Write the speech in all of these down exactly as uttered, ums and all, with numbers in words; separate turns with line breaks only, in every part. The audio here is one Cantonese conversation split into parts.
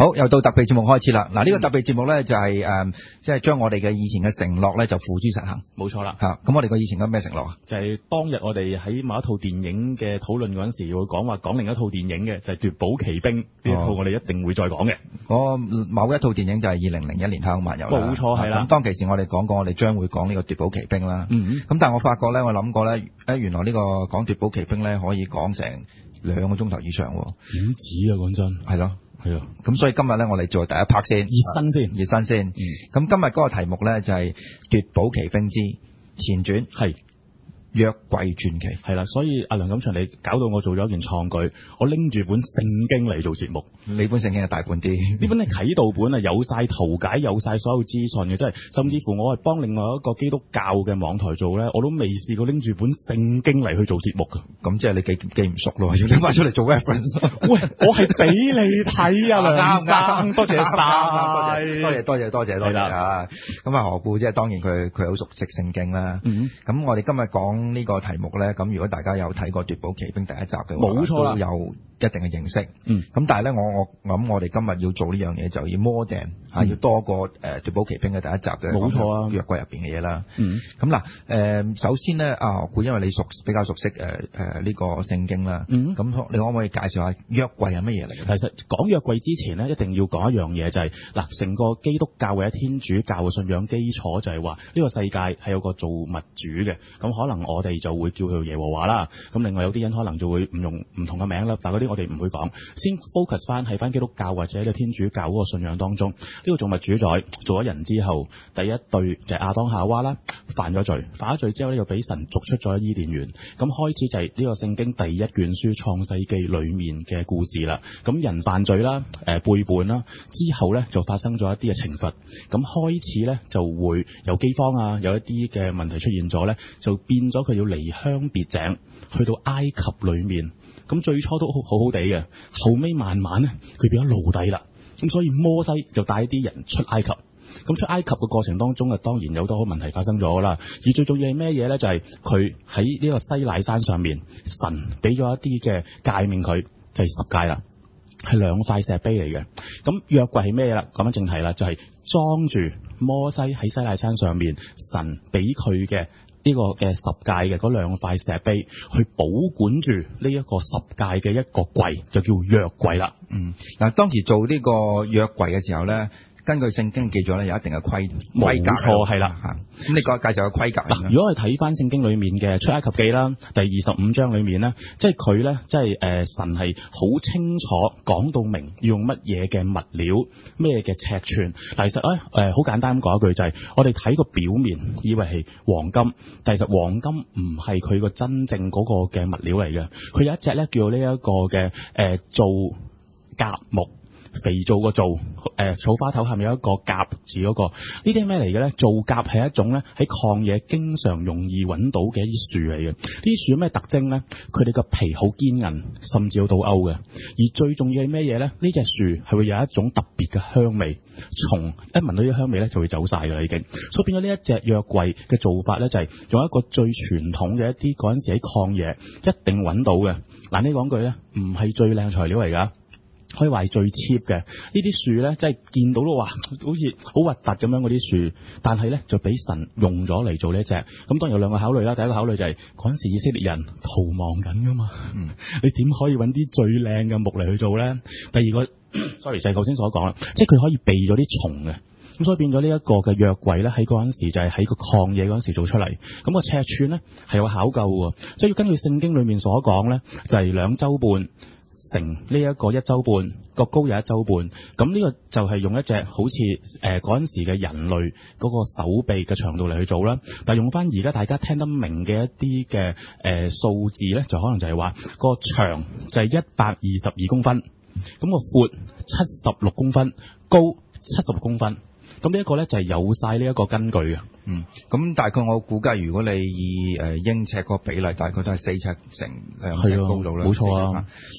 好，又到特備節目開始啦。嗱，呢個特備節目咧就係、是、誒，即係將我哋嘅以前嘅承諾咧就付諸實行。
冇錯啦。
嚇，咁我哋個以前嘅咩承諾啊？
就係當日我哋喺某一套電影嘅討論嗰陣時，會講話講另一套電影嘅，就係、是《奪寶奇兵》呢一套，我哋一定會再講嘅。
嗰、哦、某一套電影就係二零零一年太空漫遊啦。
冇錯，係啦。
咁當其時我哋講過，我哋將會講呢個《奪寶奇兵》啦。
嗯。
咁但係我發覺咧，我諗過咧，誒原來呢個講《奪寶奇兵》咧可以講成兩個鐘頭以上喎。
點止啊？講真。係咯。係啊，
咁所以今日咧，我哋做第一 part 先，
熱身先，
熱身先。咁、嗯、今日嗰個題目咧就係、是《奪寶奇兵之前傳》，係約櫃傳奇。
係啦，所以阿梁錦祥，你搞到我做咗一件創舉，我拎住本聖經嚟做節目。
你本聖經係大本啲，
呢本係啟導本啊，有晒圖解，有晒所有資訊嘅，真係。甚至乎我係幫另外一個基督教嘅網台做咧，我都未試過拎住本聖經嚟去做節目㗎。
咁即係你記記唔熟咯，要拎翻出嚟做 reference。
喂，我係俾你睇啊，梁生，多謝晒，
多謝多謝多謝多謝啊！咁啊，何故即係當然佢佢好熟悉聖經啦。嗯，咁我哋今日講呢個題目咧，咁如果大家有睇過《奪寶奇兵》第一集嘅話，冇錯啦，都有一定嘅認識。嗯，咁但係咧，我我諗我哋今日要做呢樣嘢，就要 more than 嚇，要多過誒《奪寶奇兵》嘅第一集嘅，冇錯啊，約櫃入邊嘅嘢啦。嗯，咁嗱誒，首先咧啊，何故因為你熟比較熟悉誒誒呢個聖經啦。嗯，咁你可唔可以介紹下約櫃係乜嘢嚟嘅？
其實講約櫃之前咧，一定要講一樣嘢，就係嗱，成個基督教或者天主教嘅信仰基礎就係話呢個世界係有個造物主嘅，咁可能我哋就會叫佢耶和華啦。咁另外有啲人可能就會唔用唔同嘅名啦，但係嗰啲我哋唔會講。先 focus 翻喺翻基督教或者呢個天主教嗰個信仰當中，呢、這個造物主宰做咗人之後，第一對就係亞當夏娃啦，犯咗罪，犯咗罪之後呢，就俾神逐出咗伊甸園。咁開始就係呢個聖經第一卷書創世記裏面嘅故事啦。咁人犯罪啦，誒、呃、背叛啦，之後呢就發生咗一啲嘅懲罰。咁開始呢就會有饑荒啊，有一啲嘅問題出現咗呢，就變咗佢要離鄉別井，去到埃及裏面。咁最初都好好好地嘅，後尾慢慢咧，佢變咗奴隸啦。咁所以摩西就帶啲人出埃及。咁出埃及嘅過程當中啊，當然有好多問題發生咗啦。而最重要係咩嘢咧？就係佢喺呢個西乃山上面，神俾咗一啲嘅誡命佢，就係、是、十誡啦，係兩塊石碑嚟嘅。咁約櫃係咩啦？講翻正題啦，就係、是、裝住摩西喺西乃山上面，神俾佢嘅呢個嘅十誡嘅嗰兩塊石碑，去保管住呢一個十誡嘅一個櫃，就叫約櫃啦。
嗯，嗱，當時做呢個約櫃嘅時候咧，根據聖經記載咧，有一定嘅規規格，冇錯，係啦嚇。咁你講介紹個規格嗱，
如果我哋睇翻聖經裏面嘅出埃及記啦，第二十五章裏面咧，即係佢咧，即係誒、呃、神係好清楚講到明要用乜嘢嘅物料，咩嘅尺寸。嗱，其實咧誒好簡單咁講一句就係、是，我哋睇個表面以為係黃金，但其實黃金唔係佢個真正嗰個嘅物料嚟嘅。佢有一隻咧叫呢一個嘅誒造甲木。肥皂個皂，誒、呃、草花頭下面有一個甲字嗰、那個，呢啲係咩嚟嘅咧？皂甲係一種咧喺曠野經常容易揾到嘅一啲樹嚟嘅。呢啲樹有咩特徵咧？佢哋個皮好堅韌，甚至有倒鈎嘅。而最重要係咩嘢咧？呢隻樹係會有一種特別嘅香味，蟲一聞到啲香味咧就會走晒㗎啦已經。所以變咗呢一隻約櫃嘅做法咧，就係、是、用一個最傳統嘅一啲嗰陣時喺曠野一定揾到嘅。嗱，呢講句咧，唔係最靚材料嚟㗎。可以話係最 cheap 嘅呢啲樹咧，即係見到都話好似好核突咁樣嗰啲樹，但係咧就俾神用咗嚟做呢一隻。咁當然有兩個考慮啦，第一個考慮就係嗰陣時以色列人逃亡緊噶嘛，嗯、你點可以揾啲最靚嘅木嚟去做咧？第二個，sorry 就係頭先所講啦，即係佢可以避咗啲蟲嘅，咁所以變咗呢一個嘅約櫃咧喺嗰陣時就係喺個曠野嗰陣時做出嚟。咁、個尺寸咧係有考究嘅，即係要根據聖經裏面所講咧，就係、是、兩週半。成呢一個一周半，個高有一周半，咁呢個就係用一隻好似誒嗰陣時嘅人類嗰個手臂嘅長度嚟去做啦。但係用翻而家大家聽得明嘅一啲嘅誒數字咧，就可能就係話個長就係一百二十二公分，咁個闊七十六公分，高七十六公分。咁呢一個咧就係有晒呢一個根據嘅。
嗯，咁大概我估計，如果你以誒英尺個比例，大概都係四尺乘兩尺高度啦。
冇錯啊。
嗱，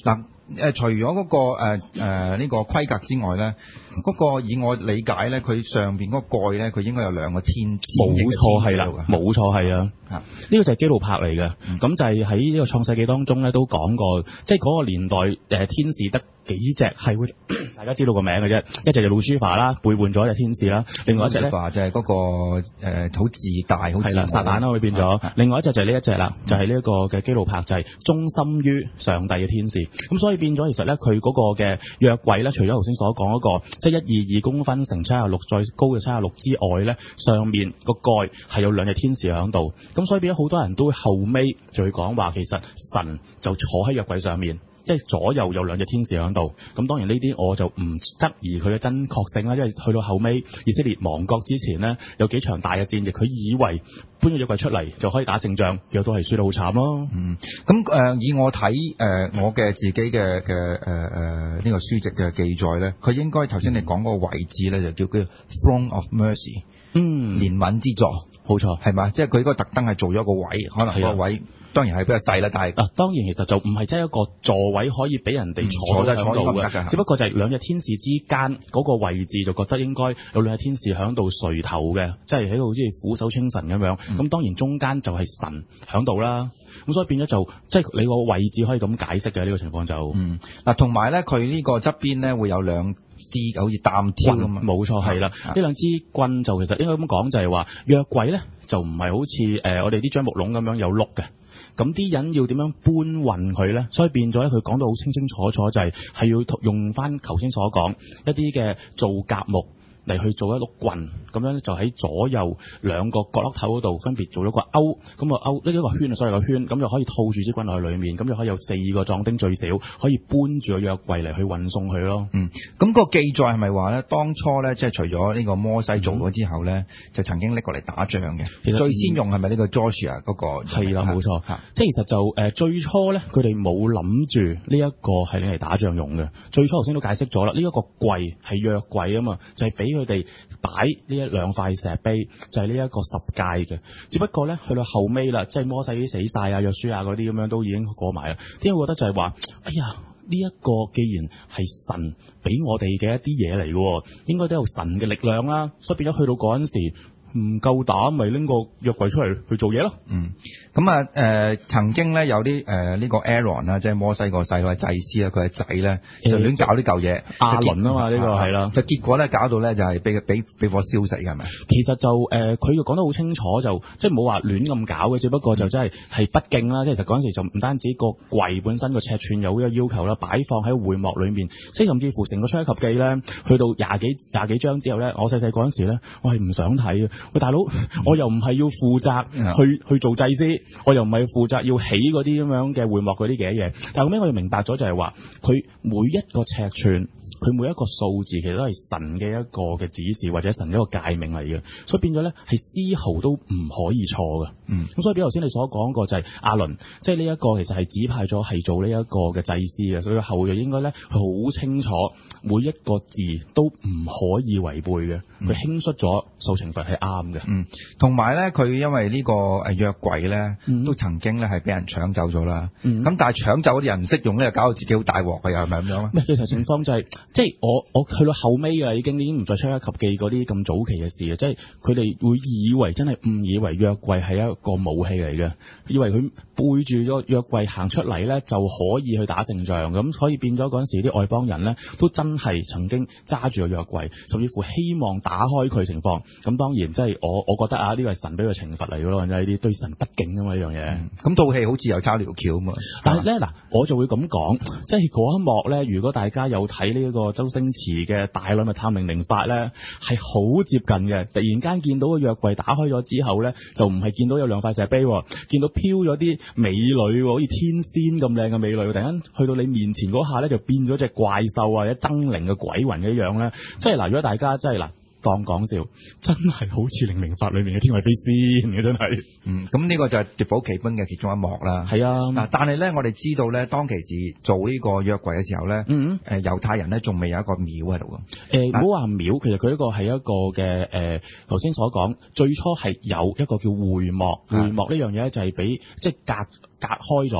誒除咗嗰個誒誒呢個規格之外咧，嗰個以我理解咧，佢上邊嗰個蓋咧，佢應該有兩個天，
冇錯係啦，冇錯係啊，呢個就係基路柏嚟嘅，咁、嗯、就係喺呢個創世記當中咧都講過，即係嗰個年代誒天使得幾隻係會大家知道個名嘅啫，一隻就路舒法啦，背叛咗一隻天使啦，另外一隻咧就
係嗰個誒好自大好係啦，
撒旦啦會變咗，另外一隻就係呢一隻啦，就係呢一個嘅基路柏，就係忠心於上帝嘅天使，咁所以變咗其實咧佢嗰個嘅約櫃咧，除咗頭先所講嗰個即係一二二公分乘七十六再高嘅七十六之外咧，上面個蓋係有兩隻天使喺度，咁所以變咗好多人都後尾就會講話其實神就坐喺約櫃上面。即係左右有兩隻天使喺度，咁當然呢啲我就唔質疑佢嘅真確性啦，因為去到後尾以色列亡國之前呢，有幾場大嘅戰役，佢以為搬咗約櫃出嚟就可以打勝仗，結果都係輸得好慘咯。
嗯，咁誒、呃、以我睇誒、呃、我嘅自己嘅嘅誒誒呢個書籍嘅記載咧，佢應該頭先你講嗰個位置咧就叫佢 Throne of Mercy， 嗯，憐憫之座，冇錯，係嘛？即係佢嗰個特登係做咗個位，可能嗰個位。當然係比較細啦，但係
啊，當然其實就唔係真係一個座位可以俾人哋坐喺度嘅，只不過就係兩隻天使之間嗰個位置就覺得應該有兩隻天使喺度垂頭嘅，即係喺度好似俯首稱臣咁樣。咁、嗯、當然中間就係神喺度啦。咁所以變咗就即係、就是、你個位置可以咁解釋嘅呢、這個情況就嗯
嗱，同埋咧佢呢個側邊咧會有兩支好似擔挑咁啊，
冇錯係啦。呢兩支棍就其實應該咁講就係話約櫃咧就唔係好似誒、呃、我哋啲樟木籠咁樣有碌嘅。咁啲人要點樣搬運佢咧？所以變咗咧，佢講到好清清楚楚，就係、是、係要用翻頭先所講一啲嘅做夾木嚟去做一碌棍，咁樣就喺左右兩個角落頭嗰度分別做咗個勾，咁個勾呢一個圈啊，所謂個圈，咁就可以套住支棍落去裡面，咁就可以有四個壯丁最少可以搬住個約櫃嚟去運送佢咯。
嗯，咁、那個記載係咪話咧？當初咧，即係除咗呢個摩西做咗之後咧、嗯，就曾經拎過嚟打仗嘅。其實最先用係咪呢個 Joshua 嗰個？係啦，冇錯。即係其實就誒、呃、最初咧，佢哋冇諗住呢一個係拎嚟打仗用嘅。最初頭先都解釋咗啦，呢、這、一個櫃係約櫃啊嘛，就係俾佢哋擺呢一兩塊石碑，就係呢一個十誡嘅。只不過咧，去到後尾啦，即係摩西啲死晒啊、約書亞嗰啲咁樣都已經過埋啦。點解我覺得就係話，哎呀，呢、這、一個既然係神俾我哋嘅一啲嘢嚟嘅，應該都有神嘅力量啦。所以變咗去到嗰陣時唔夠膽，咪拎個約櫃出嚟去做嘢咯。嗯，咁啊誒，曾經咧有啲誒呢個 Aaron 啦，即係摩西個細佬祭司啊，佢嘅仔咧就亂搞啲舊嘢。亞倫啊嘛，呢、這個係啦。就結果咧搞到咧就係俾俾俾火燒死嘅係咪？其實就誒，佢、呃、就講得好清楚，就即係冇話亂咁搞嘅，只不過就真係係不敬啦。即係其實嗰陣時就唔單止個櫃本身個尺寸有呢個要求啦，擺放喺會幕裏面，即係甚至乎成個出埃及記咧，去到廿幾廿幾章之後咧，我細細嗰陣時咧，我係唔想睇嘅。喂，大佬，我又唔係要負責去去做祭司，我又唔係負責要起嗰啲咁樣嘅會幕嗰啲嘅嘢。但係後尾我哋明白咗就係話，佢每一個尺寸，佢每一個數字，其實都係神嘅一個嘅指示或者神嘅一個誡命嚟嘅，所以變咗咧係絲毫都唔可以錯嘅。嗯，咁所以比如頭先你所講過就係亞倫，即係呢一個其實係指派咗係做呢一個嘅祭司嘅，所以後裔應該咧佢好清楚每一個字都唔可以違背嘅，佢輕率咗受懲罰係啱嘅。嗯，同埋咧佢因為呢個誒約櫃咧都曾經咧係俾人搶走咗啦。嗯，咁但係搶走嗰啲人唔識用咧，就搞到自己好大鑊嘅，又係咪咁樣咧？咩其實情況就係、是。即係我我去到後尾嘅已經已經唔再出埃及記嗰啲咁早期嘅事啊！即係佢哋會以為真係誤以為約櫃係一個武器嚟嘅，以為佢背住咗約櫃行出嚟咧就可以去打勝仗咁，所以變咗嗰陣時啲外邦人咧都真係曾經揸住個約櫃，甚至乎希望打開佢情況。咁當然即係我我覺得啊，呢個係神俾佢懲罰嚟嘅咯，呢啲對神不敬啊嘛呢樣嘢。咁套戲好似又抄條橋啊嘛。但係咧嗱，我就會咁講，即係嗰一幕咧，如果大家有睇呢一個周星馳嘅大內密探零零八咧，係好接近嘅。突然間見到個約櫃打開咗之後咧，就唔係見到有兩塊石碑，見到飄咗啲美女，好似天仙咁靚嘅美女。突然間去到你面前嗰下咧，就變咗隻怪獸或者猙獰嘅鬼魂嘅樣咧。即係嗱，如果大家真係嗱。當講笑，真係好似零零八裏面嘅天外飛仙嘅，真係。嗯，咁呢個就係奪寶奇兵嘅其中一幕啦。係啊，嗱，但係咧，我哋知道咧，當其時做呢個約櫃嘅時候咧，嗯，誒猶太人咧仲未有一個廟喺度嘅。誒，唔好話廟，其實佢呢個係一個嘅誒，頭先所講，最初係有一個叫會幕，會幕呢樣嘢咧就係俾即係隔隔開咗。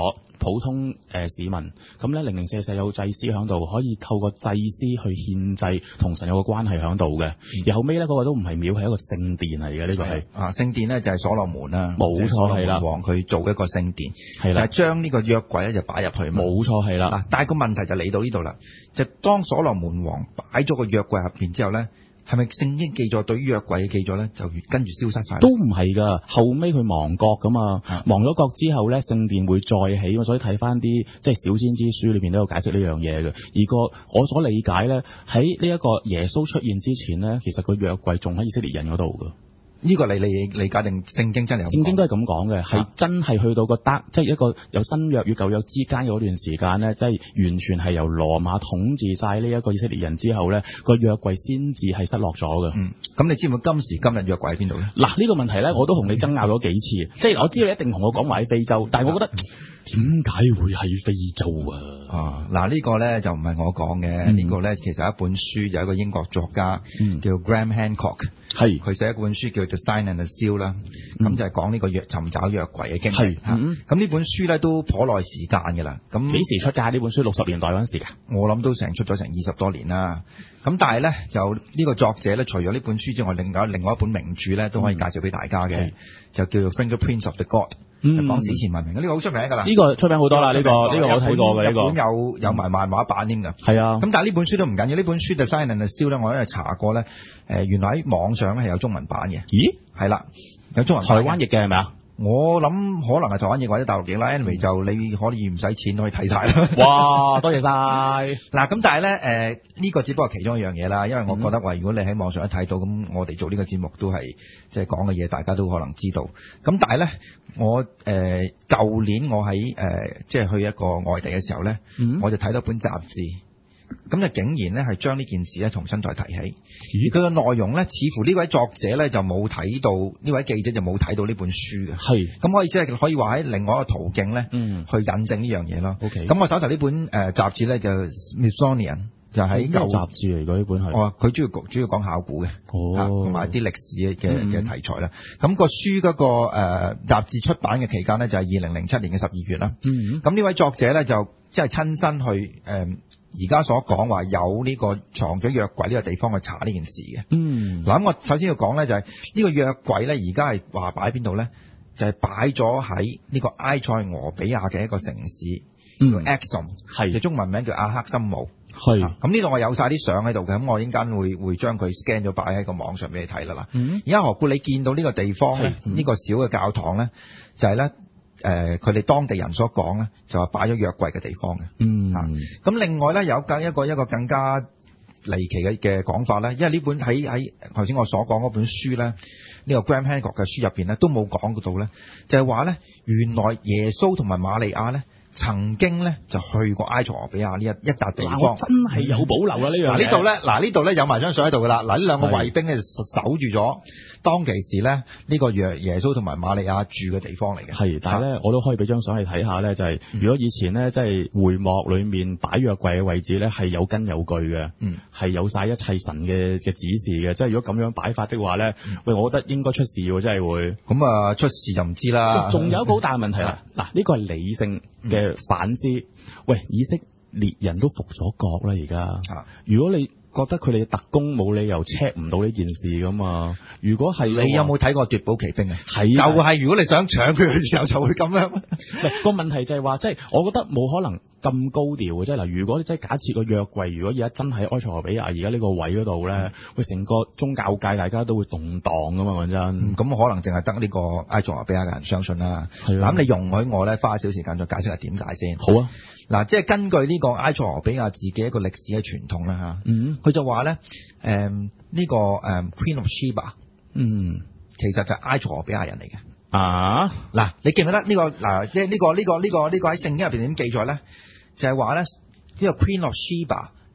普通誒、呃、市民，咁咧零零舍舍有祭司喺度，可以透過祭司去獻祭，同神有個關係喺度嘅。而後尾咧嗰個都唔係廟，係一個聖殿嚟嘅，呢個係
啊聖殿咧就係所羅門啦，
冇錯係啦，
王佢做一個聖殿，
係啦，
就係將呢個約櫃咧就擺入去，
冇錯係啦。
嗱，但係個問題就嚟到呢度啦，就當所羅門王擺咗個約櫃入邊之後咧。係咪聖經記載對於約櫃嘅記載咧，就跟住消失晒？
都唔係㗎，後尾佢亡國㗎嘛，亡咗國之後咧，聖殿會再起，所以睇翻啲即係小先知書裏邊都有解釋呢樣嘢嘅。而個我所理解咧，喺呢一個耶穌出現之前咧，其實個約櫃仲喺以色列人嗰度㗎。
呢個你理理解定聖經真係？
聖經都係咁講嘅，係、啊、真係去到個得，即係一個有新約與舊約之間嗰段時間咧，即係完全係由羅馬統治晒呢一個以色列人之後咧，個約櫃先至係失落咗嘅。嗯，咁你知唔知今時今日約櫃喺邊度咧？嗱，呢、呢個問題咧，我都同你爭拗咗幾次，即係我知道你一定同我講話喺非洲，但係我覺得點解會喺非洲啊？
啊，嗱、呢、呢個咧就唔係我講嘅，呢、嗯呢個咧其實一本書有一個英國作家、嗯、叫 Graham Hancock。係，佢寫一本書叫做《The Sign and the Seal》啦，咁就係講呢個約尋找約櫃嘅經歷。咁呢、嗯、本書咧都頗耐時間㗎啦。咁
幾時出㗎？呢本書六十年代嗰陣時㗎？
我諗都成出咗成二十多年啦。咁但係咧，就呢個作者咧，除咗呢本書之外，另外另外一本名著咧都可以介紹俾大家嘅、嗯，就叫做《Fingerprints of the God》。嗯，講史前文明，呢、這個好出名㗎啦。呢、這個出名好多啦，呢、這個呢、這個我睇過嘅呢、這個。日本有有埋漫畫版添㗎。係啊。咁但係呢本書都唔緊要，呢本書《The Sign and the Seal》咧，我因為查過咧，誒原來喺網上咧係有中文版嘅。咦？係啦，有中文版。台灣譯嘅係咪啊？我諗可能係台灣譯或者大陸譯啦。anyway 就你可以唔使錢可以睇晒啦。哇，多謝晒。嗱咁但係咧，誒、呃、呢、這個只不過其中一樣嘢啦，因為我覺得話如果你喺網上一睇到，咁我哋做呢個節目都係即係講嘅嘢，大家都可能知道。咁但係咧，我誒舊、呃、年我喺誒即係去一個外地嘅時候咧、嗯，我就睇到本雜誌。咁就竟然咧係將呢件事咧重新再提起，而佢嘅內容咧似乎呢位作者咧就冇睇到，呢位記者就冇睇到呢本書嘅。係，咁可以即係可以話喺另外一個途徑咧，嗯，去引證呢樣嘢咯。OK，咁我手頭呢本誒雜誌咧就 Smithsonian 就喺舊雜誌嚟嘅呢本係。哦，佢主要主要講考古嘅，哦，同埋啲歷史嘅嘅題材啦。咁、嗯、個書嗰、那個誒、呃、雜誌出版嘅期間咧就係二零零七年嘅十二月啦。嗯，咁呢位作者咧就即係親身去誒。呃而家所講話有呢個藏咗約櫃呢個地方去查呢件事嘅。嗯，嗱咁我首先要講咧就係呢個約櫃咧，而家係話擺喺邊度咧？就係擺咗喺呢個埃塞俄比亞嘅一個城市，嗯、叫 Axum， 係，嘅中文名叫阿克森姆。係，咁呢度我有晒啲相喺度嘅，咁我陣間會會將佢 scan 咗擺喺個網上俾你睇啦。嗱，而家何故你見到呢個地方咧？呢、嗯呢個小嘅教堂咧，就係、是、咧。誒、呃，佢哋當地人所講咧，就係擺咗約櫃嘅地方嘅。嗯，咁、啊、另外咧有更一個一個更加離奇嘅嘅講法咧，因為呢本喺喺頭先我所講嗰本書咧，呢、這個 Graham Hancock 嘅書入邊咧都冇講到咧，就係話咧原來耶穌同埋瑪利亞咧曾經咧就去過埃塞俄比亞呢一一笪地方。我真係有保留啊呢樣。嗱呢度咧，嗱呢度咧有埋張相喺度噶啦。嗱呢兩個衛兵咧守住咗。當其時咧，呢個耶耶穌同埋瑪利亞住嘅地方嚟嘅。係，但係咧，我都可以俾張相你睇下咧，就係、是、如果以前咧，即係會幕裏面擺約櫃嘅位置咧，係有根有據嘅，嗯，係有晒一切神嘅嘅指示嘅。即係如果咁樣擺法的話咧，喂、嗯，我覺得應該出事喎，真係會。咁啊，出事就唔知啦。仲有一個好大嘅問題啦，嗱，呢個係理性嘅反思。嗯、喂，以色列人都服咗國啦，而家。如果你覺得佢哋嘅特工冇理由 check 唔到呢件事噶嘛？如果係你有冇睇過奪寶奇兵啊？係就係、是、如果你想搶佢嘅時候就會咁樣。個問題就係話，即、就、係、是、我覺得冇可能咁高調嘅，即係嗱，如果你真係假設個約櫃，如果而家真喺埃塞俄比亞而家呢個位嗰度咧，喂、嗯，成個宗教界大家都會動盪噶嘛，講真。咁、嗯、可能淨係得呢個埃塞俄比亞嘅人相信啦。係啊。咁你容許我咧花少時間再解釋下點解先。好啊。嗱，即係根據呢個埃塞俄比亞自己一個歷史嘅傳統啦嚇，嗯，佢就話咧，誒、嗯、呢、呢個誒、嗯、Queen of Sheba， 嗯，其實就係埃塞俄比亞人嚟嘅。啊，嗱，你記唔記得呢、呢個嗱，即係呢個呢、呢個呢、呢個呢、呢個喺聖經入邊點記載咧？就係話咧，呢個 Queen of Sheba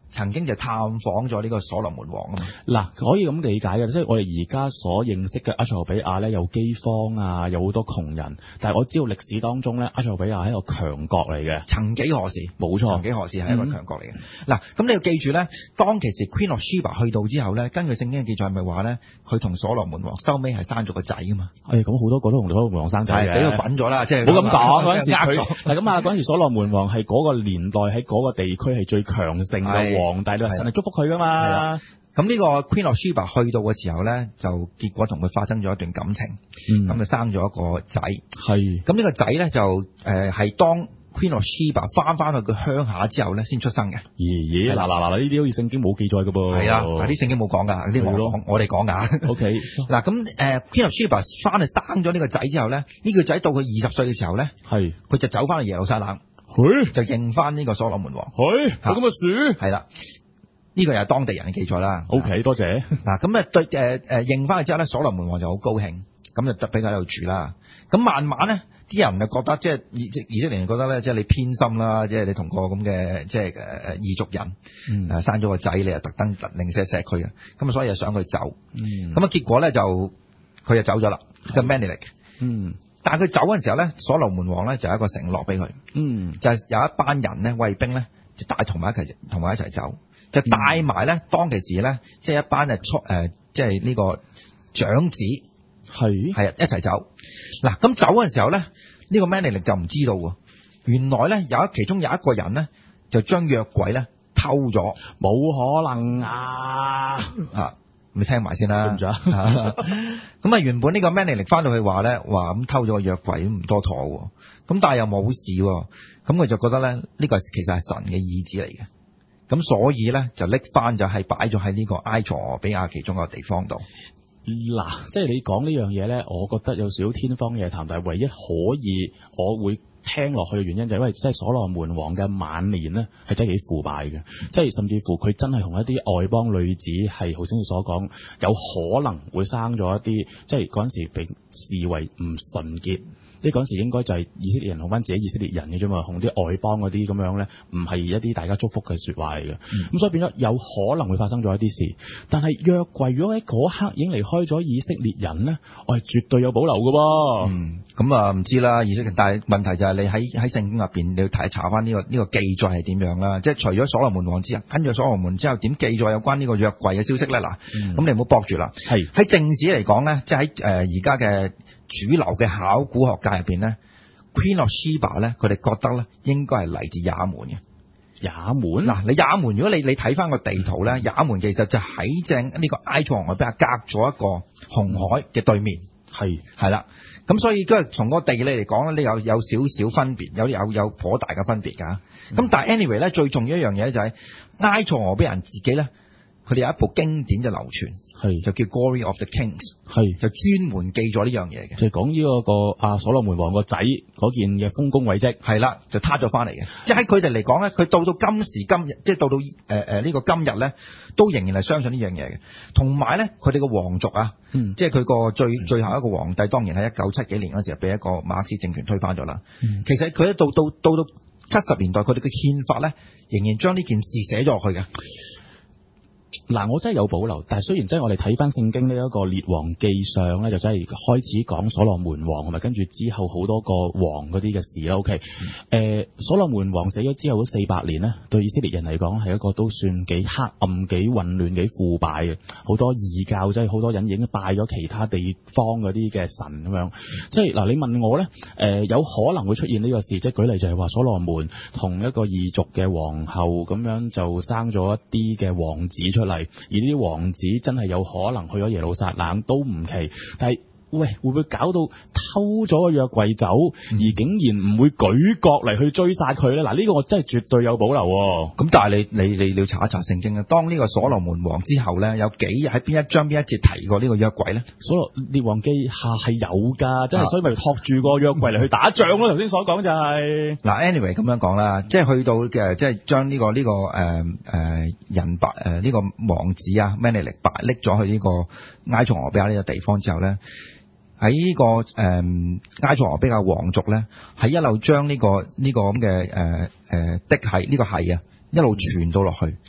曾經就探訪咗呢個所羅門王啊嘛。
嗱，可以咁理解嘅，即係我哋而家所認識嘅埃塞俄比亞咧，有饑荒啊，有好多窮人。但係我知道歷史當中咧，埃塞俄比亞係一個強國嚟嘅。
曾幾何時，
冇錯，
曾幾何時係一個強國嚟嘅。嗱、嗯，咁你要記住咧，當其時 Queen of Sheba 去到之後咧，根據聖經嘅記載係咪話咧，佢同所羅門王收尾係生咗個仔啊嘛？係
咁好多個都同所羅門王生仔嘅，
俾佢滾咗啦，即係
冇咁講嗰陣時
佢
嗱咁啊，嗰陣時所羅門王係嗰個年代喺嗰個地區係最強盛嘅皇帝，你話神係祝福佢噶嘛？
咁呢個 Queen of Sheba 去到嘅時候咧，就結果同佢發生咗一段感情，咁、嗯、就生咗一個仔。係咁呢個仔咧就誒係、呃、當 Queen of Sheba 翻翻去佢鄉下之後咧先出生嘅。咦咦，嗱嗱嗱，呢啲好似聖經冇記載㗎噃。係啊，嗱啲聖經冇講㗎，啲我講我哋講㗎。O K， 嗱咁誒 Queen of Sheba 翻去生咗呢個仔之後咧，呢、呢個仔到佢二十歲嘅時候咧，係佢就走翻去耶路撒冷，就認翻呢個所羅門王。係咁嘅事。係啦。呢、這個又係當地人嘅記載啦。O、okay, K， 多謝。嗱，咁啊對誒誒認翻去之後咧，所羅門王就好高興，咁就得俾佢喺度住啦。咁慢慢咧，啲人就覺得即係以以色列人覺得咧，即係你偏心啦，即係你同個咁嘅即係誒誒異族人，嗯、啊生咗個仔，你又特登零舍錫佢啊，咁啊所以就想佢走。咁、嗯、啊結果咧就佢就走咗啦，個 Menelik。嗯。但係佢走嗰陣時候咧，所羅門王咧就有一個承諾俾佢。嗯。就係、是、有一班人咧衛兵咧就帶同埋一齊同埋一齊走。就帶埋咧，當其時咧，即係一班誒出誒，即係呢個長子係係一齊走。嗱，咁走嗰陣時候咧，呢、這個 Menelik 就唔知道喎。原來咧有一其中有一個人咧，就將約櫃咧偷咗。冇可能啊！啊，你聽埋先啦。咁咁啊，原本呢個 Menelik 翻到去話咧，話咁偷咗個約櫃都唔多妥喎。咁但係又冇事喎。咁佢就覺得咧，呢、這個其實係神嘅意志嚟嘅。咁所以咧就拎翻就係擺咗喺呢個埃塞俄比亞其中一個地方度。嗱，即係你講呢樣嘢咧，我覺得有少少天方夜譚，但係唯一可以我會聽落去嘅原因就係因為即係所羅門王嘅晚年咧係真係幾腐敗嘅，即係甚至乎佢真係同一啲外邦女子係頭先你所講有可能會生咗一啲，即係嗰陣時被視為唔純潔。呢嗰陣時應該就係以色列人同翻自己以色列人嘅啫嘛，同啲外邦嗰啲咁樣咧，唔係一啲大家祝福嘅説話嚟嘅。咁、嗯、所以變咗有可能會發生咗一啲事。但係約櫃如果喺嗰刻已經離開咗以色列人咧，我係絕對有保留嘅喎。嗯，咁啊唔知啦，以色列，但係問題就係你喺喺聖經入邊，你要睇查翻呢個呢、呢個記載係點樣啦。即係除咗所羅門王之後，跟住所羅門之後點記載有關呢個約櫃嘅消息咧？嗱、嗯，咁你唔好駁住啦。係喺正史嚟講咧，即係喺誒而家嘅主流嘅考古學界入邊咧 Queen of Sheba 咧，佢哋覺得咧應該係嚟自也門嘅。也門嗱，你也門如果你你睇翻個地圖咧，也門其實就喺正呢個埃塞俄比亞隔咗一個紅海嘅對面，係係啦。咁所以都係從個地理嚟講咧，你有有少少分別，有有有頗大嘅分別㗎。咁、嗯、但係 anyway 咧，最重要一樣嘢就係埃塞俄比亞人自己咧，佢哋有一部經典就流傳。係就叫 Glory of the Kings， 係就專門記咗呢樣嘢嘅，就係講呢個個阿所羅門王個仔嗰件嘅豐功偉績，係啦，就撻咗翻嚟嘅。即係喺佢哋嚟講咧，佢到到今時今日，即係到到誒誒呢個今日咧，都仍然係相信呢樣嘢嘅。同埋咧，佢哋個皇族啊，嗯、即係佢個最最後一個皇帝，當然喺一九七幾年嗰時候，俾一個馬克思政權推翻咗啦、嗯。其實佢一到到到到七十年代，佢哋嘅憲法咧，仍然將呢件事寫咗落去嘅。嗱，我真係有保留，但係雖然真係我哋睇翻聖經呢一個列王記上咧，就真係開始講所羅門王，同埋跟住之後好多個王嗰啲嘅事啦。O K，誒，所羅門王死咗之後嗰四百年呢，對以色列人嚟講係一個都算幾黑暗、幾混亂、幾腐敗嘅，好多異教，即係好多人已經拜咗其他地方嗰啲嘅神咁樣。即係嗱，你問我咧，誒、呃，有可能會出現呢個事，即係舉例就係話所羅門同一個異族嘅皇后咁樣就生咗一啲嘅王子出嚟，而呢啲王子真係有可能去咗耶路撒冷都唔奇，但係喂，會唔會搞到偷咗個約櫃走，嗯、而竟然唔會舉國嚟去追殺佢咧？嗱，呢個我真係絕對有保留。咁但係你你你你要查一查聖經啊，當呢個所羅門王之後咧，有幾日喺邊一章邊一節提過呢個約櫃咧？所羅列王記下係有噶，真係、啊、所以咪托住個約櫃嚟去打仗咯。頭先所講就係、是、嗱 ，anyway 咁樣講啦，即係去到嘅，即係將呢個呢、這個誒誒、呃、人白誒呢個王子啊 Menelik 白拎咗去呢個埃塞俄比亞呢個地方之後咧。喺呢、這個誒、嗯、埃塞俄比亞皇族咧，係一路將呢個呢、這個咁嘅誒誒的係呢個係啊，一路傳到落去，係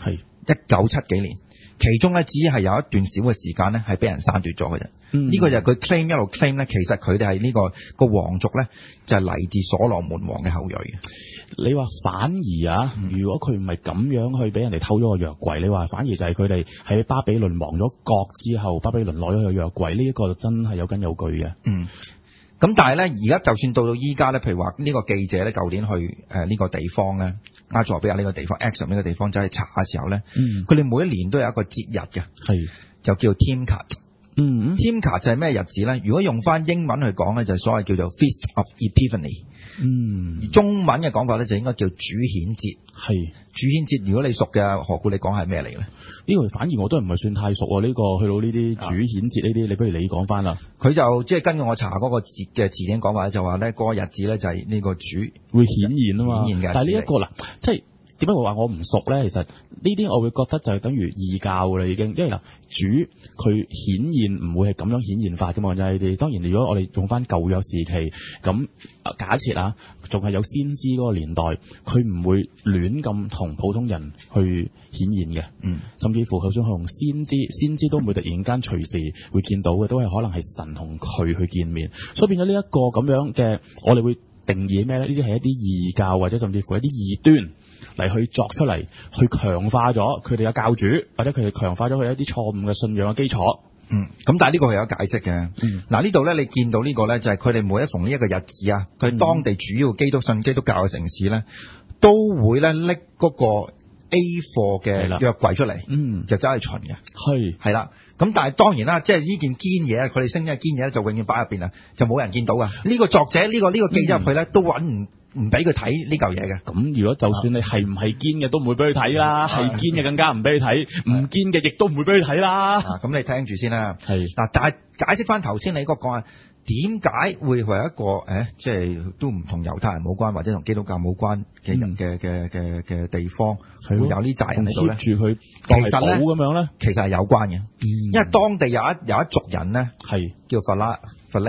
一九七幾年，其中咧只係有一段小嘅時間咧係俾人篡奪咗嘅啫。呢、嗯、個就係佢 claim 一路 claim 咧，其實佢哋係呢個個皇族咧就係、是、嚟自所羅門王嘅後裔。
你話反而啊，嗯、如果佢唔係咁樣去俾人哋偷咗個約櫃，你話反而就係佢哋喺巴比倫亡咗國之後，巴比倫攞咗個約櫃，呢、這、一個真係有根有據嘅。嗯。
咁但係咧，而家就算到到依家咧，譬如話呢個記者咧，舊年去誒呢、呃這個地方咧，埃塞俄比亞呢個地方 Axum 呢個地方走去查嘅時候咧，佢哋、嗯、每一年都有一個節日嘅，係是就叫 Timkat。嗯 Timkat 就係咩日子咧？如果用翻英文去講咧，就係、是、所謂叫做 Feast of Epiphany。嗯，而中文嘅講法咧就應該叫主顯節。係是主顯節，如果你熟嘅，何故你講係咩嚟咧？
呢個反而我都唔係算太熟喎。呢、這個去到呢啲主顯節呢啲，你不如你講翻啦。
佢就即係根據我查嗰個字嘅字典講法咧，就話咧嗰個日子咧就係呢個主
會顯現啊嘛。
顯現嘅，
但係呢一個嗱，即係。點解會話我唔熟咧？其實呢啲我會覺得就係等於異教㗎啦，已經。因為嗱，主佢顯現唔會係咁樣顯現法㗎嘛，就係啲。當然，如果我哋用翻舊約時期，咁假設啊，仲係有先知嗰個年代，佢唔會亂咁同普通人去顯現嘅。嗯。甚至乎，就算佢同先知，先知都唔會突然間隨時會見到嘅，都係可能係神同佢去見面。所以變咗呢一個咁樣嘅，我哋會定義咩咧？呢啲係一啲異教或者甚至乎一啲異端。嚟去作出嚟，去強化咗佢哋嘅教主，或者佢哋強化咗佢一啲錯誤嘅信仰嘅基礎。
嗯，咁但係呢個係有解釋嘅。嗯，嗱呢度咧，你見到呢個咧，就係佢哋每一逢呢一個日子啊，佢當地主要基督信基督教嘅城市咧，都會咧拎嗰個 A 貨嘅約櫃出嚟，嗯，就走去巡嘅。係係啦，咁但係當然啦，即係呢件堅嘢，佢哋升嘅堅嘢咧，就永遠擺入邊啊，就冇人見到噶。呢個作者呢個呢個記者入去咧，都揾唔。唔俾佢睇呢嚿嘢嘅，咁如果就算你係唔係堅嘅，都唔會俾佢睇啦；係堅嘅更加唔俾佢睇，唔堅嘅亦都唔會俾佢睇啦。咁、啊、你聽住先啦。係嗱是，但係解釋翻頭先你嗰個講啊，點解會係一個誒，即係都唔同猶太人冇關，或者同基督教冇關嘅人嘅嘅嘅嘅地方，會有呢扎人喺度咧？住佢其實咧咁樣咧，其實係有關嘅，嗯、因為當地有一有一族人咧，係是叫個拉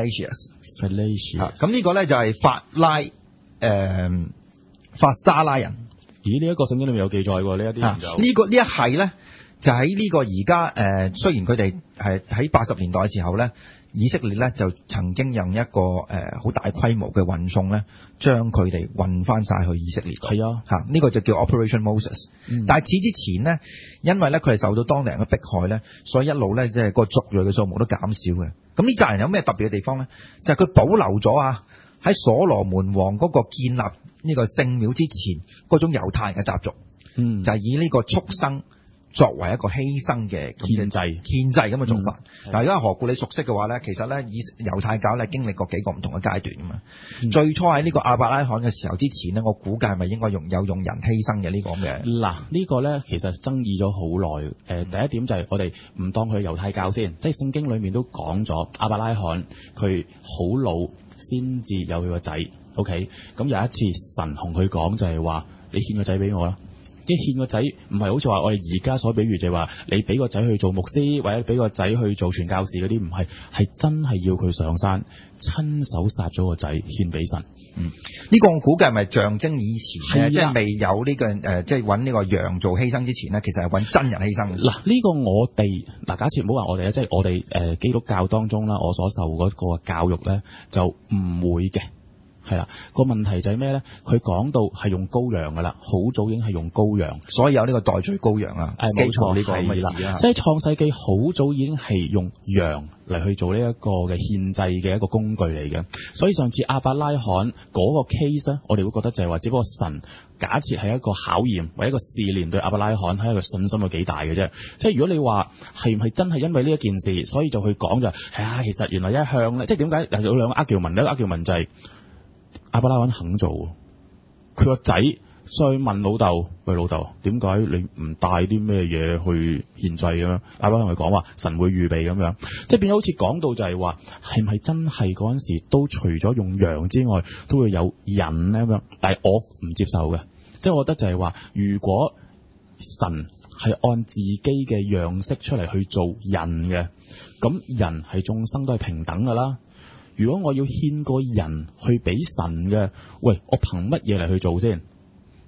Fallacious，Fallacious。咁呢個咧就係法拉。誒、嗯，法沙拉人，咦？呢、這、一個聖經裏面有記載喎，呢一啲人就呢、啊這個呢一係咧，就喺呢個而家誒，雖然佢哋係喺八十年代嘅時候咧，以色列咧就曾經用一個誒好、呃、大規模嘅運送咧，將佢哋運翻晒去以色列度。係啊，嚇、啊、呢、這個就叫 Operation Moses。嗯、但係此之前咧，因為咧佢係受到當地人嘅迫害咧，所以一路咧即係個族裔嘅數目都減少嘅。咁呢扎人有咩特別嘅地方咧？就係、是、佢保留咗啊！喺所羅門王嗰個建立呢個聖廟之前，嗰種猶太人嘅習俗，嗯，就係以呢個畜生作為一個犧牲嘅獻祭、獻祭咁嘅做法。嗱、嗯，而家何故你熟悉嘅話咧，其實咧以猶太教咧經歷過幾個唔同嘅階段噶嘛。嗯、最初喺呢個亞伯拉罕嘅時候之前咧，我估計係咪應該用有用人犧牲嘅呢個嘅？嗱，呢個咧其實爭議咗好耐。誒、呃，第一點就係我哋唔當佢猶太教先，即係聖經裡面都講咗亞伯拉罕佢好老。先至有佢個仔，OK，咁有一次神同佢講就係話，你獻個仔俾我啦。即係獻個仔唔係好似話我哋而家所比喻就係話你俾個仔去做牧師或者俾個仔去做傳教士嗰啲，唔係，係真係要佢上山親手殺咗個仔獻俾神。嗯，呢個我估計係咪象徵以前、啊、即係未有呢、這個誒、呃，即係揾呢個羊做犧牲之前呢，其實係揾真人犧牲。嗱，呢個我哋嗱，假設唔好話我哋咧，即係我哋誒、呃、基督教當中啦，我所受嗰個教育咧就唔會嘅。係啦，個問題就係咩咧？佢講到係用羔羊噶啦，好早已經係用羔羊，所以有呢個代罪羔羊啊。誒，冇錯，呢個係啦。所以創世記好早已經係用羊嚟去做呢一個嘅獻祭嘅一個工具嚟嘅。所以上次亞伯拉罕嗰個 case 咧，我哋會覺得就係話，只不過神假設係一個考驗或者一個試煉對亞伯拉罕睇下佢信心有幾大嘅啫。即係如果你話係唔係真係因為呢一件事，所以就去講就係啊，其實原來一向咧，即係點解有兩個 argument，一個 argument就係、是。亞伯拉罕肯做，佢個仔上去問老豆：喂，老豆，點解你唔帶啲咩嘢去獻祭咁樣？亞伯拉罕同佢講話：神會預備咁樣，即係變咗好似講到就係話，係咪真係嗰陣時都除咗用羊之外，都會有人咧咁樣？但係我唔接受嘅，即係我覺得就係話，如果神係按自己嘅樣式出嚟去做人嘅，咁人係眾生都係平等噶啦。如果我要獻個人去俾神嘅，喂，我憑乜嘢嚟去做先？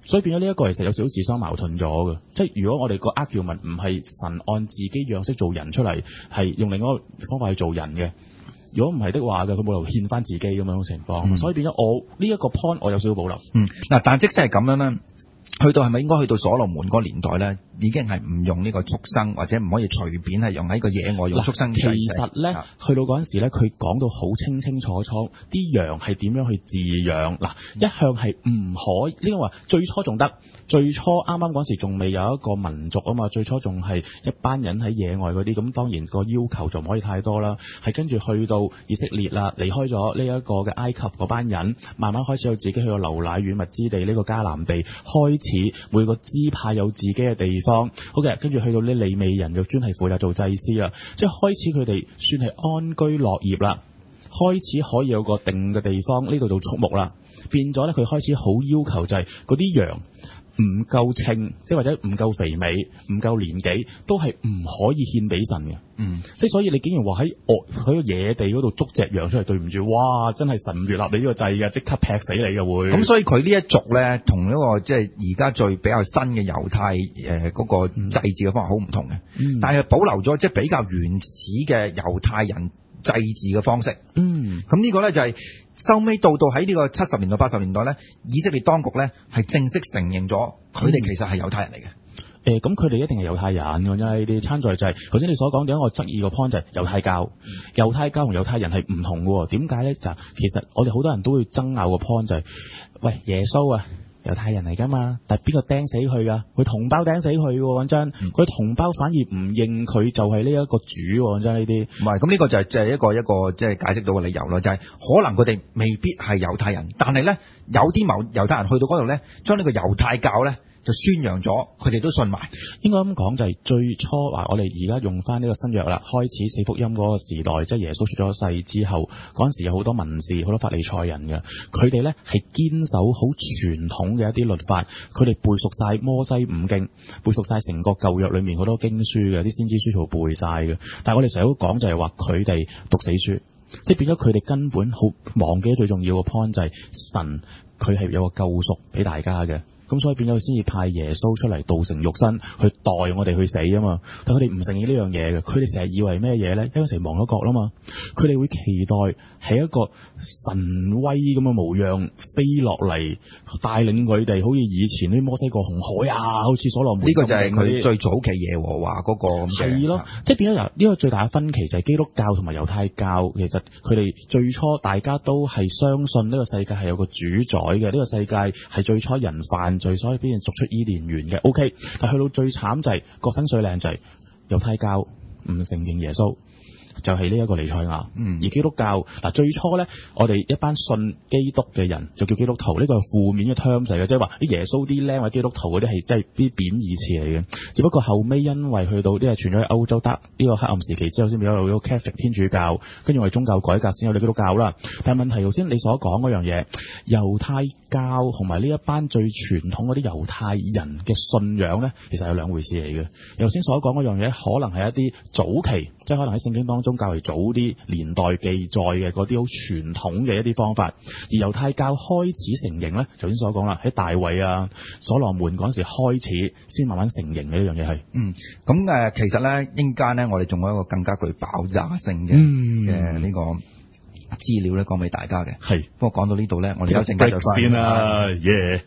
所以變咗呢一個其實有少少自相矛盾咗嘅，即係如果我哋個 argument 唔係神按自己樣式做人出嚟，係用另一個方法去做人嘅。如果唔係的話嘅，佢冇理由獻翻自己咁樣嘅情況，嗯、所以變咗我呢一、這個 point 我有少少保留。
嗯，嗱，但即使係咁樣咧，去到係咪應該去到所羅門嗰個年代咧，已經係唔用呢個畜生，或者唔可以隨便係用喺個野外用畜生。其
實咧，啊、去到嗰陣時咧，佢講到好清清楚楚，啲羊係點樣去飼養。嗱，一向係唔可以，呢個話最初仲得，最初啱啱嗰時仲未有一個民族啊嘛，最初仲係一班人喺野外嗰啲，咁當然個要求就唔可以太多啦。係跟住去到以色列啦，離開咗呢一個嘅埃及嗰班人，慢慢開始有自己去到流奶與蜜之地呢、這個迦南地，開始每個支派有自己嘅地方。好嘅，跟住去到呢利未人就專係負責做祭司啦，即係開始佢哋算係安居樂業啦，開始可以有個定嘅地方呢度做畜牧啦，變咗咧佢開始好要求就係嗰啲羊唔夠稱，即係或者唔夠肥美，唔夠年紀，都係唔可以獻俾神嘅。嗯，即係所以你竟然話喺外喺個野地嗰度捉隻羊出嚟，對唔住，哇！真係神唔悅納你呢個祭嘅，即刻劈死你嘅會。咁
所以佢呢一族咧，同一個即係而家最比較新嘅猶太誒嗰個祭祀嘅方法好唔同嘅。嗯，但係保留咗即係比較原始嘅猶太人祭祀嘅方式。嗯，咁呢個咧就係、是。收尾到到喺呢個七十年代八十年代咧，以色列當局咧係正式承認咗佢哋其實係猶太人嚟嘅。誒、
嗯，咁佢哋一定係猶太人㗎，因為呢啲參在就係頭先你所講嘅一個質疑個 point 就係猶太教，嗯、猶太教同猶太人係唔同嘅。點解咧？就其實我哋好多人都會爭拗個 point 就係、是，喂，耶穌啊！猶太人嚟噶嘛，但係邊個釘死佢噶？佢同胞釘死佢喎，講真，佢、嗯、同胞反而唔認佢就係呢一個主喎，講真呢啲。唔係，咁呢個就係即係一個一個即係解釋到嘅理由咯，就係、是、可能佢哋未必係猶太人，但係咧有啲某猶太人去到嗰度咧，將呢個猶太教咧就宣揚咗，佢哋都信埋。應該咁講就係最初話我哋而家用翻呢個新約啦，開始四福音嗰個時代，即係耶穌出咗世之後，嗰陣時有好多文士、好多法利賽人嘅，佢哋咧係堅守好傳統嘅一啲律法，佢哋背熟晒摩西五經，背熟晒成個舊約裏面好多經書嘅，啲先知書全部背晒嘅。但係我哋成日都講就係話佢哋讀死書，即係變咗佢哋根本好忘記最重要嘅 point 就係神佢係有個救贖俾大家嘅。咁所以變咗佢先至派耶穌出嚟道成肉身去代我哋去死啊嘛，但佢哋唔承認呢樣嘢嘅，佢哋成日以為咩嘢咧？因為成日忘咗國啦嘛，佢哋會期待係一個神威咁嘅模樣飛落嚟帶領佢哋，好似以前啲摩西過紅海啊，好似所羅門。呢個就係佢最早期耶和華嗰個咁嘅。係咯，即係變咗由呢個最大嘅分歧就係基督教同埋猶太教，其實佢哋最初大家都係相信呢個世界係有個主宰嘅，呢個世界係最初人犯罪，所以必然逐出伊甸園嘅。O K， 但去到最慘就係個分水嶺就係猶太教唔承認耶穌，就係呢一個彌賽亞。嗯，而基督教嗱最初咧，我哋一班信基督嘅人就叫基督徒，呢個係負面嘅 term 嚟嘅，即係話啲耶穌啲僆或者基督徒嗰啲係即係啲貶義詞嚟嘅。只不過後尾因為去到呢係傳咗去歐洲得呢個黑暗時期之後，先變咗有 Catholic 天主教，跟住我哋宗教改革先有啲基督教啦。但係問題頭先你所講嗰樣嘢，猶太教同埋呢一班最傳統嗰啲猶太人嘅信仰咧，其實係兩回事嚟嘅。頭先所講嗰樣嘢，可能係一啲早期，即係可能喺聖經當中較為早啲年代記載嘅嗰啲好傳統嘅一啲方法，而猶太教開始承認咧，頭先所講啦，喺大衛啊、所羅門嗰陣時開始先慢慢承認嘅呢樣嘢係。嗯，咁誒，其實咧，應間咧，我哋仲有一個更加具爆炸性嘅嘅呢個資料咧，講俾大家嘅。係，不過講到呢度咧，我哋休陣間再翻先啦，耶！